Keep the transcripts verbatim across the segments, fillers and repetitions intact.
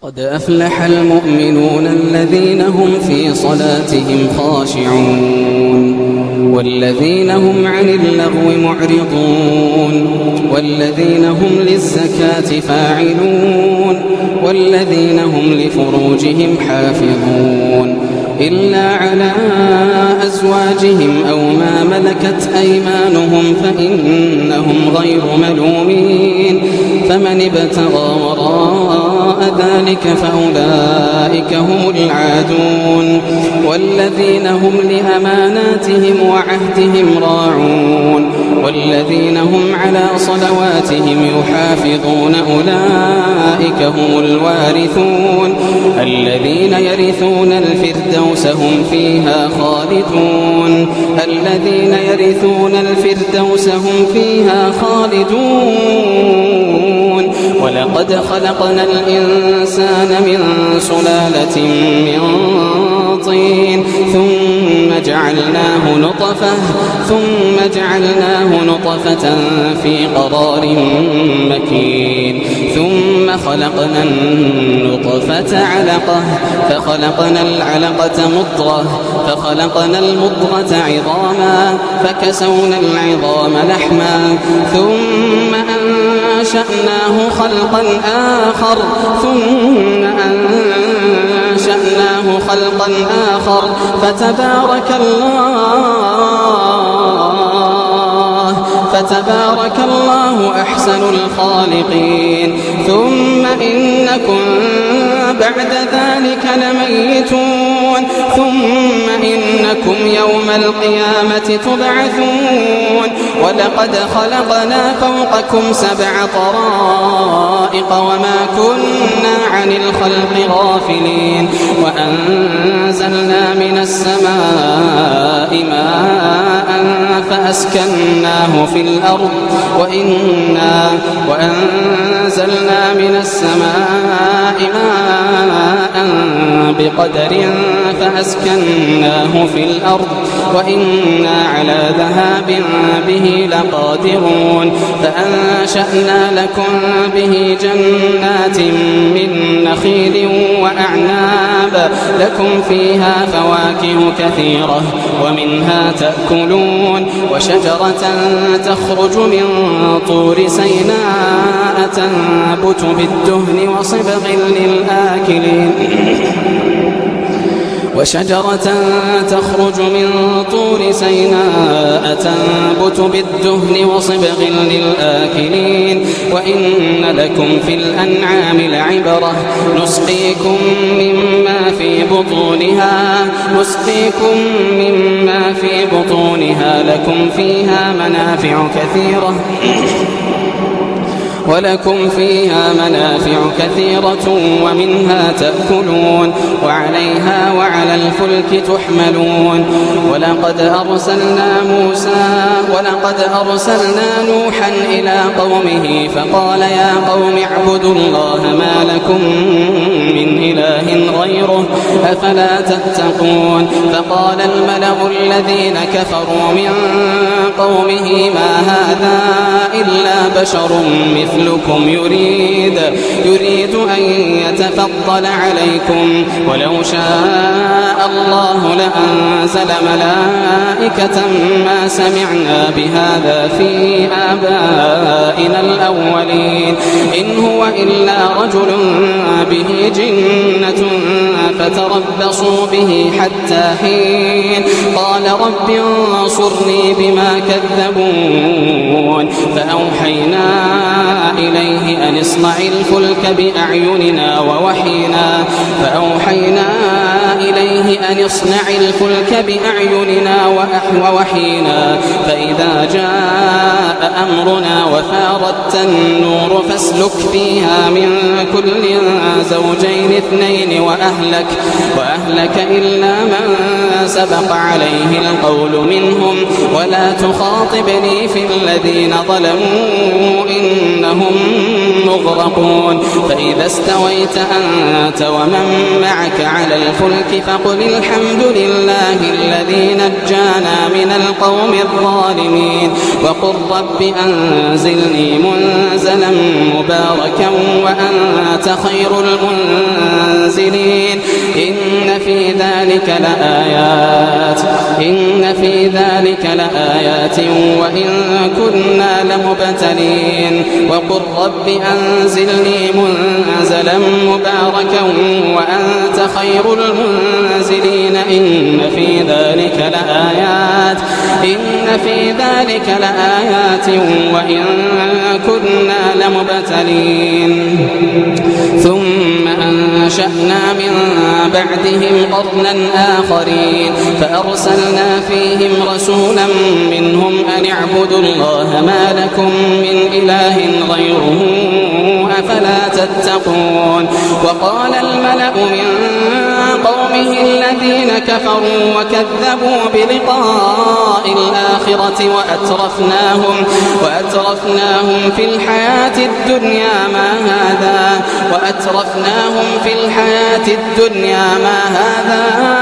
قد أفلح المؤمنون الذين هم في صلاتهم خاشعون والذين هم عن اللغو معرضون والذين هم للزكاة فاعلون والذين هم لفروجهم حافظون إلا على أزواجهم أو ما ملكت أيمانهم فإنهم غير ملومين فمن ابتغى وراء ذلك فأولئك هم العادون والذين هم لأماناتهم وعهدهم راعون والذين هم على صلواتهم يحافظون أولئك هم الوارثون الذين يرثون الفردوس هم فيها خالدون الذين يرثون الفردوس هم فيها خالدون ولقد خلقنا الإنسان من سلالة من طين ثم جعلناه نطفة ثم جعلناه نطفة في قرار مكين ثم خلقنا النطفة علقة فخلقنا العلقة مضغة فخلقنا المضغة عظاما فكسونا العظام لحما ثم أنشأناه خلقا آخر ثم أنشأناه خلقا آخر فتبارك الله فتبارك الله أحسن الخالقين ثم إنكم بعد ذلك لميتون ثم إنكم يوم القيامة تبعثون ولقد خلقنا فوقكم سبع طرائق وما كنا عن الخلق غافلين وأنزلنا من السماء ماء فأسكناه في الأرض وإنا وأنزلنا من السماء ماء بقدر فأسكناه في الأرض وإنا على ذهاب به لقادرون فأنشأنا لكم به جنات من نخيل وأعناب لكم فيها فواكه كثيرة ومنها تأكلون وشجرة تخرج من طور سيناء تنبت بالدهن وصبغ للآكلين وشجرة تخرج من طور سيناء تنبت بالدهن وصبغ للآكلين وإن لكم في الأنعام لعبرة نسقيكم مما في بطونها نسقيكم مما في بطونها لكم فيها منافع كثيرة ولكم فيها منافع كثيرة ومنها تأكلون وعليها وعلى الفلك تحملون ولقد أرسلنا موسى ولقد أرسلنا نوحا إلى قومه فقال يا قوم اعبدوا الله ما لكم من إله غيره أفلا تتقون فقال الملأ الذين كفروا من قومه ما هذا إلا بشر مثلكم يريد يريد أن يتفضل عليكم ولو شاء الله لأنزل ملائكة ما سمعنا بهذا في آبائنا الأولين إن هو إلا رجل به جنة فتربصوا به حتى حين قال رب انصرني بما كذبون فأوحينا إليه أن اصنع الفلك بأعيننا ووحينا فأوحينا إليه أن اصنع الفلك بأعيننا ووحينا فإذا جاء أمرنا وفارت النور فاسلك فيها من كل زوجين اثنين وأهلك وأهلك إلا من سبق عليه القول منهم ولا تخاطبني في الذين ظلموا إنهم مغرقون فإذا استويت أنت ومن معك على الفلك فقل الحمد لله الذي نجانا من القوم الظالمين وقل رب أنزلني منزلا مباركا وأنت خير منزلين إن في ذلك لآيات إن في ذلك لآيات وإن كنا لمبتلين وقل رب أنزلني منزلا مباركا وأنت خير المنزلين إن في ذلك لآيات إن في ذلك لآيات وإن كنا لمبتلين ثم أنشأنا من بعدهم قرنا آخرين فأرسلنا فيهم رسولا منهم أن اعبدوا الله ما لكم من إله غيره أفلا تتقون وقال الملأ من قومه الذين كفروا وكذبوا بلقاء الآخرة وأترفناهم, وأترفناهم في الحياة الدنيا ما هذا وأترفناهم في الحياة الدنيا ما هذا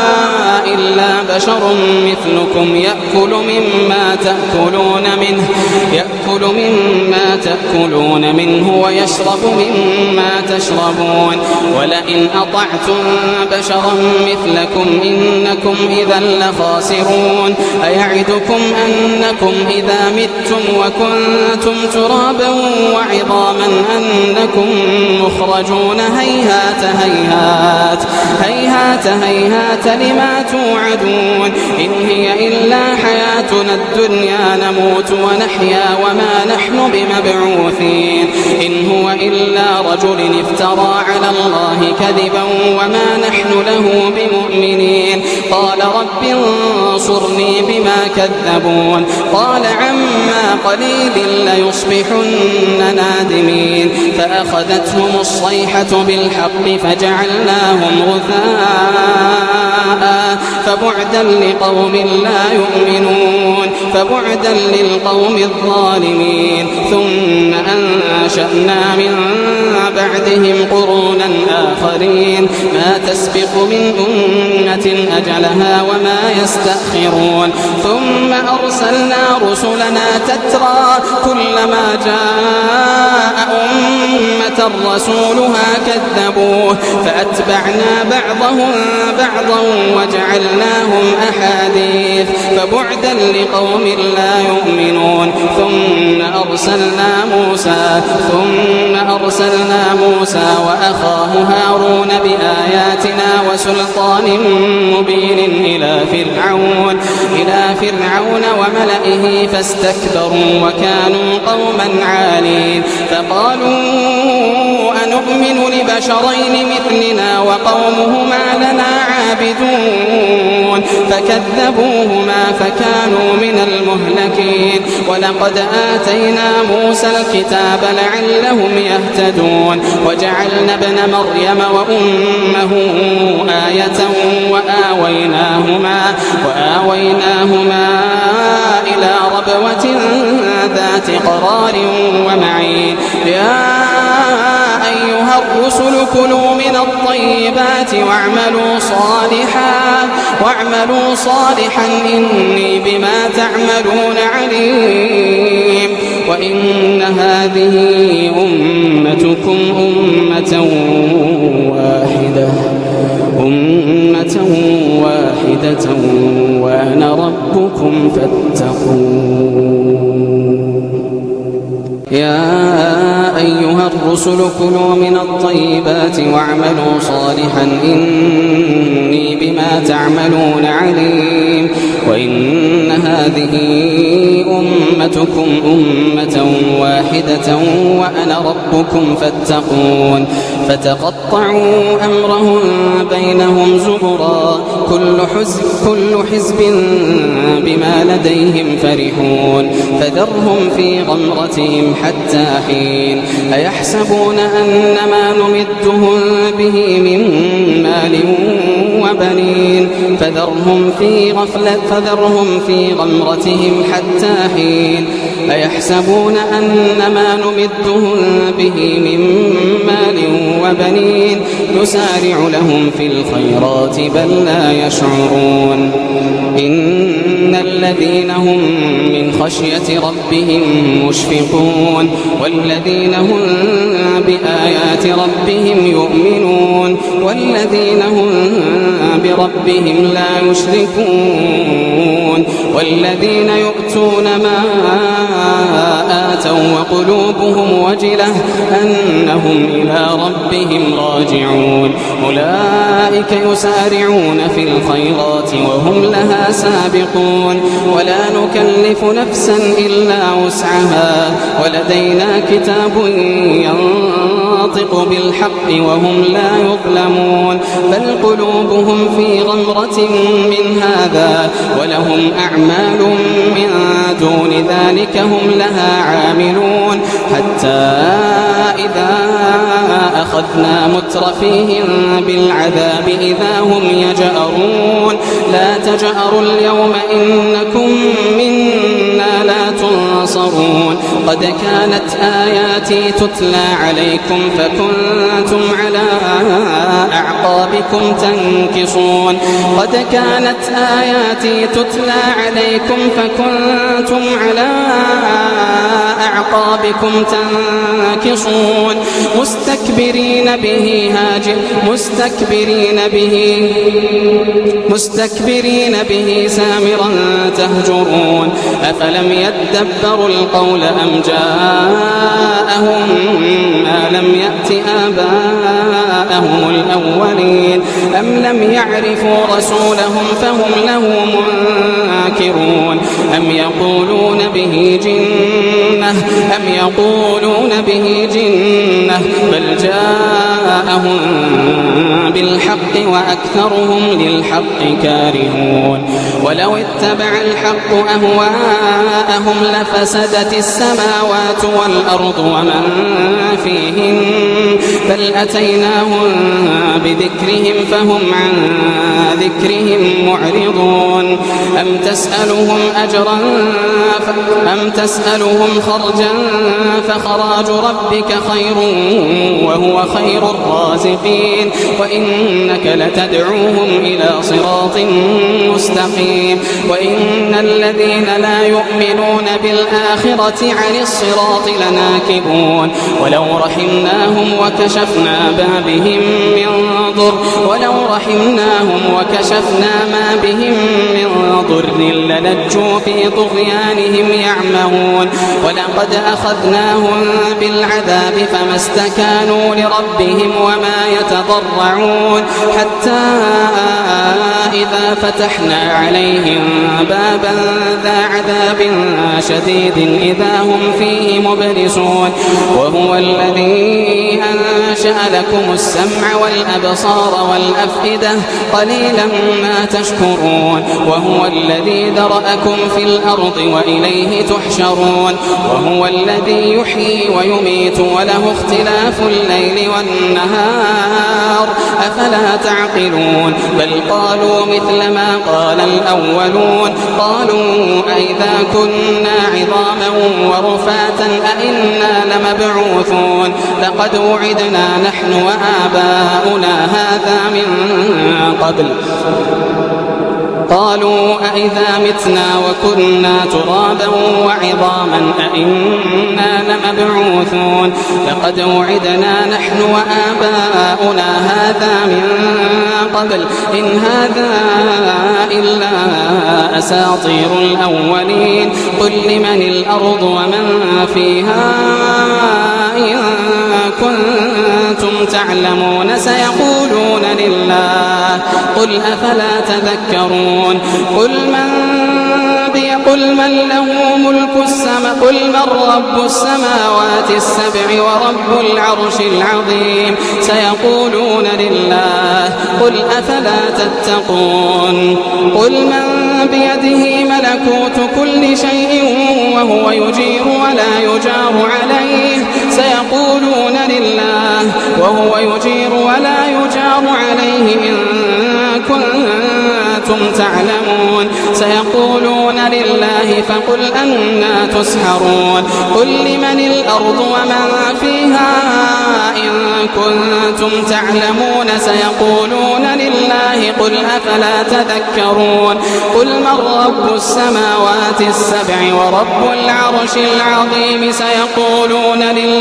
إلا بشر مثلكم يأكل مما تأكلون منه يأكل مما تأكلون منه ويشرب مما تشربون ولئن أطعتم بشرا مثلكم إنكم إذا لخاسرون أيعدكم أنكم إذا متم وكنتم ترابا وعظاما أنكم مخرجون هيهات هيهات هيهات هيهات لما توعدون إن هي إلا حياتنا الدنيا نموت ونحيا وما نحن بمبعوثين إن هو إلا رجل افترى على الله كذبا وما نحن له بمؤمنين قال رب انصرني بما كذبون قال عما قليل ليصبحن نادمين فأخذتهم الصيحة بالحق فجعلناهم غثاء فبعدا لقوم لا يؤمنون فبعدا للقوم الظالمين ثم أنشأنا من بعدهم قرونا آخرين ما تسبق من أمة أجلها وما يستأخرون ثم أرسلنا رسلنا تترى كلما جاء أمة رسولها كذبوه فأتبعنا بعضهم بعضا وجعلناهم أحاديث فبعدا لقوم لا يؤمنون ثم أرسلنا موسى ثم أرسلنا موسى وأخاه هارون بآياتنا وسلطان مبين إلى فرعون إلى فرعون وملئه فاستكبروا وكانوا قوما عالين فقالوا أنؤمن لبشرين مثلنا وقومهما لنا عابدون فكذبوهما فكانوا من المهلكين ولقد آتينا موسى الكتاب لعلهم يهتدون وجعلنا ابن مريم وأمه آية وآويناهما, وآويناهما إلى ربوة ذات قرار ومعين يا أيها الرسل كلوا من الطيبات واعملوا صالحا واعملوا صالحا إني بما تعملون عليم وإن هذه أمتكم أمة واحدة أمة واحدة وأنا ربكم فاتقون يا أيها الرسل كلوا من الطيبات واعملوا صالحا إني بما تعملون عليم وإن هذه أمتكم أمة واحدة وأنا ربكم فاتقون فتقطعوا أمرهم بينهم زبرا كل حزب, كل حزب بما لديهم فرحون فذرهم في غمرتهم حتى حين أيحسبون أن ما نمدهم به من مال وبنين فذرهم في غفلة فذرهم في غمرتهم حتى حين أيحسبون أن ما نمدهم به من مال وبنين نسارع لهم في الخيرات بل لا يشعرون إن الذين هم من خشية ربهم مشفقون والذين هم بآيات ربهم يؤمنون والذين هم بربهم لا يشركون والذين يؤتون ما آتوا وقلوبهم وجلة أنهم إلى ربهم راجعون أولئك يسارعون في الخيرات وهم لها سابقون ولا نكلف نفسا إلا وسعها ولدينا كتاب ينطق بالحق وهم لا يظلمون بل قلوبهم في غمرة من هذا ولهم أعمال من دون ذلك هم لها عاملون حتى إذا أخذنا مترفيهم بالعذاب إذا هم يجأرون لا تجأروا اليوم إنكم منا لا تنصرون قد كانت آياتي تتلى عليكم فكنتم على أعقابكم تنكصون قد كانت آياتي تتلى عليكم فكنتم على أعقابكم تنكصون مستكبرين به هاجر مستكبرين به مستكبرين به سامرا تهجرون أفلم يدبروا القول أم جاءهم ما لم يأت آباءهم الأولين أم لم يعرفوا رسولهم فهم له منكرون أم يقولون به جنة أم يقولون به جنة بل جاءهم بالحق وأكثرهم للحق كارهون ولو اتبع الحق أهواءهم لفسدت السماوات والأرض ومن فيهن بل أتيناهم بذكرهم فهم عن ذكرهم معرضون أم تسألهم أجرا أم تسألهم خرجا فخراج ربك خير وهو خير الرازقين وإنك لتدعوهم إلى صراط مستقيم وإن الذين لا يؤمنون بالآخرة عن الصراط لناكبون ولو رحمناهم وكشفنا ما بهم من ضر ولو رحمناهم وكشفنا ما بهم من ضر للجوا في طغيانهم يعمهون ولقد أخذناهم بالعذاب فما استكانوا لربهم وما يتضرعون حتى إذا فتحنا عليهم بابا ذا عذاب شديد إذا هم فيه مبلسون وهو الذي أنشأ لكم السمع والأبصار والأفئدة قليلا ما تشكرون وهو الذي ذرأكم في الأرض وإليه تحشرون وهو الذي يحيي ويميت وله اختلاف الليل والنهار أفلا تعقلون بل قالوا مثل ما قال الأولون قالوا أئذا كنا عظاما ورفاتا أئنا لمبعوثون لقد وعدنا نحن وآباؤنا هذا من قبل قالوا أئذا متنا وكنا ترابا وعظاما أئنا لمبعوثون لقد وعدنا نحن وآباؤنا هذا من قبل إن هذا إلا أساطير الأولين قل لمن الأرض ومن فيها إن كنتم تعلمون سيقولون لله قل أفلا تذكرون قل من قل من له ملك السماء قل من رب السماوات السبع ورب العرش العظيم سيقولون لله قل أفلا تتقون قل من بيده ملكوت كل شيء وهو يجير ولا يجار عليه سيقولون لله وهو يجير ولا يجار عليه إن كنتم كنتم تعلمون سيقولون لله فقل أنا تسحرون قل لمن الأرض ومن فيها إن كنتم تعلمون سيقولون لله قل أفلا تذكرون قل من رب السماوات السبع ورب العرش العظيم سيقولون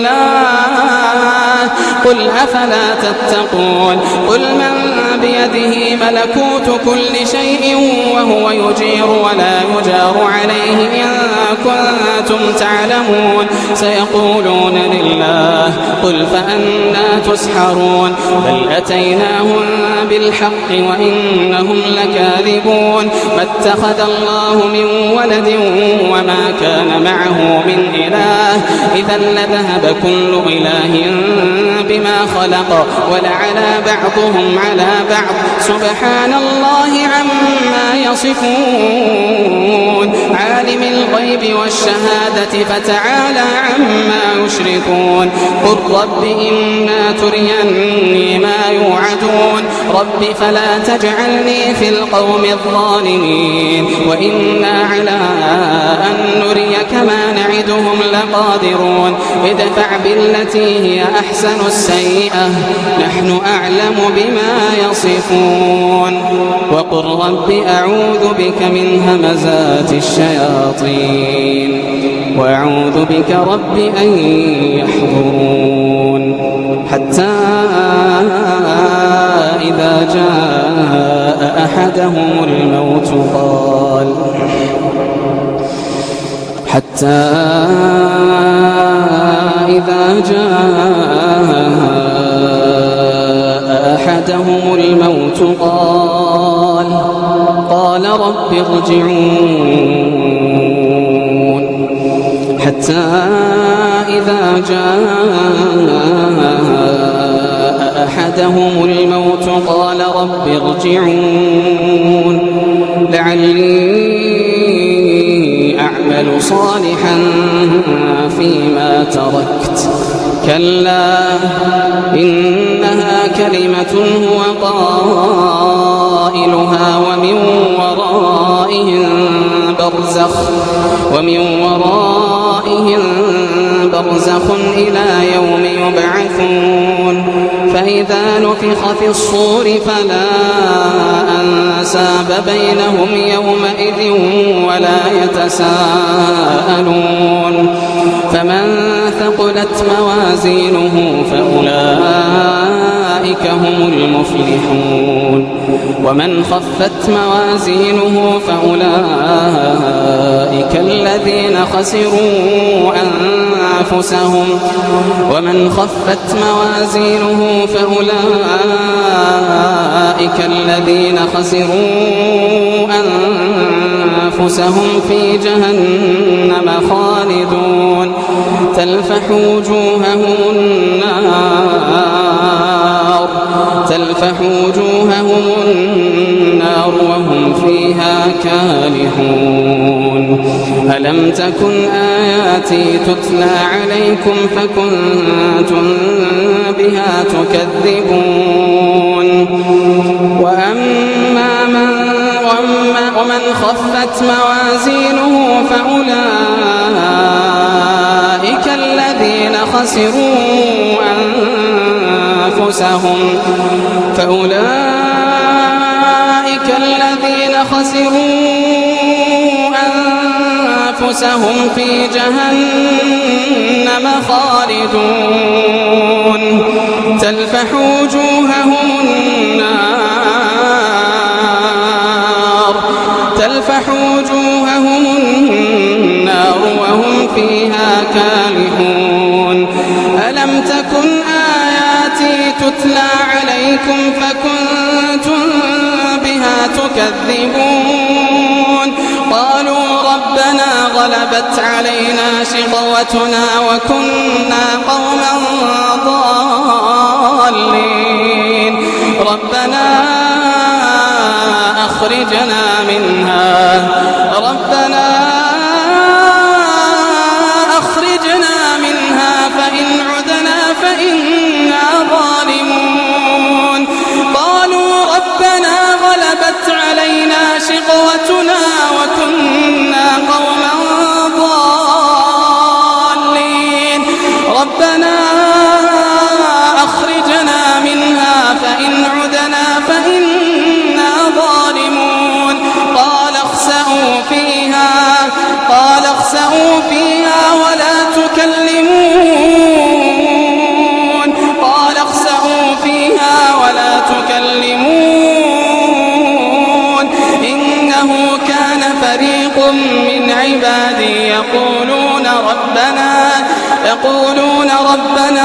لله قل أفلا تتقون قل من بيده ملكوت كل شيء وهو يجير ولا يجار عليه إن كنتم تعلمون سيقولون لله قل فأنا تسحرون بل أتيناهم بالحق وإنهم لكاذبون ما اتخذ الله من ولد وما كان معه من إله إذا لذهب كل إله بما خلق ولعلى بعضهم على بعض سبحان الله عما يصفون عالم الغيب والشهادة فتعالى عما يشركون قل رب إما تريني ما يوعدون رب فلا تجعلني في القوم الظالمين وإنا على أن نريك ما نعدهم لقادرون ادفع بالتي هي أحسن السيئة نحن أعلم بما يصفون وقل رب أعوذ بك من همزات الشياطين وأعوذ بك رب أن يحضرون حتى إذا جاء أحدهم الموت قال حتى إذا جاء أحدهم الموت قال قال رب ارجعون حتى إذا جاء أحدهم الموت قال رب ارجعون لعلي أعمل صالحا فيما تركت كلا إنها كلمة هو قائلها ومن ورائهم برزخ ومن ورائهم برزخ إلى يوم يبعثون فإذا نفخ في الصور فلا أنساب بينهم يومئذ ولا يتساءلون فمن ثقلت موازينه فأولئك هم المفلحون ومن خفت موازينه فأولئك الذين خسروا أنفسهم ومن خفت موازينه فأولئك الذين خسروا أنفسهم في جهنم خالدون تلفح وجوههم النار تلفح وجوههم النار وهم فيها كالحون ألم تكن آياتي تتلى عليكم فكنتم بها تكذبون وأما من ومن خفت موازينه فأولئك الذين خسروا أنفسهم فأولئك الذين خسروا أنفسهم في جهنم خالدون تلفح وجوههم النار تلفح وجوههم النار وهم فيها كالحون ألم تكن آياتي تتلى عليكم فكنتم بها تكذبون قالوا ربنا غلبت علينا شقوتنا وكنا قوما ضالين ربنا أخرجنا منها ربنا أخرجنا منها فإن عدنا فإنا ظالمون قالوا ربنا غلبت غلبت علينا شقوتنا وكنا قوما ضالين ربنا أخرجنا منها فإن عدنا فإنا ظالمون قال اخسئوا فيها قال اخسئوا فيها ولا تكلمون قال اخسئوا فيها ولا تكلمون إنه كان فريق من عبادي يقولون ربنا يقولون ربنا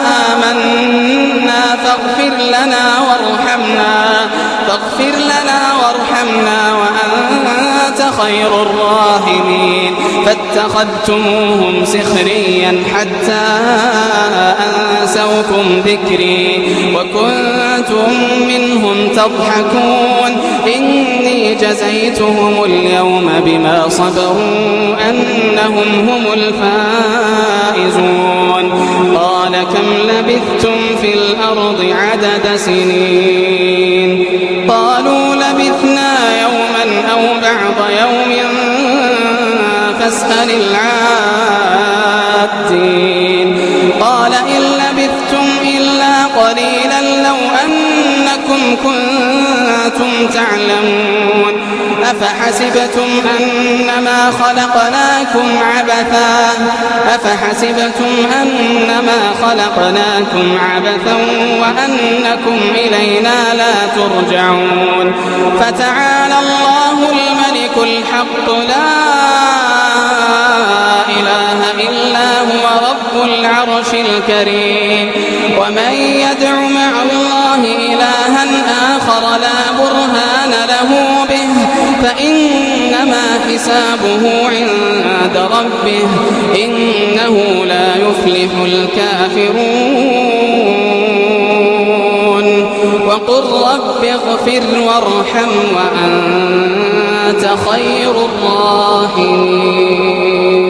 آمنا فاغفر لنا وارحمنا فاغفر لنا وارحمنا وأنت خير الراحمين فاتخذتموهم سخريا حتى أنسوكم ذكري وكنتم منهم تضحكون إني جزيتهم اليوم بما صبروا أنهم هم الفائزون قال كم لبثتم في الأرض عدد سنين قالوا لبثنا يوما أو بعض يوم فاسأل العادين قال إن لبثتم إلا قليلا لو أنكم كنتم تعلمون أفحسبتم أنما خلقناكم عبثا أفحسبتم أنما خلقناكم عبثا وأنكم إلينا لا ترجعون فتعالى الله الملك الحق لا إله إلا هو رب العرش الكريم ومن يدع مع الله إلها آخر لا برهان له به فإنما حسابه عند ربه إنه لا يفلح الكافرون وقل رب اغفر وارحم وأنت خير الراحمين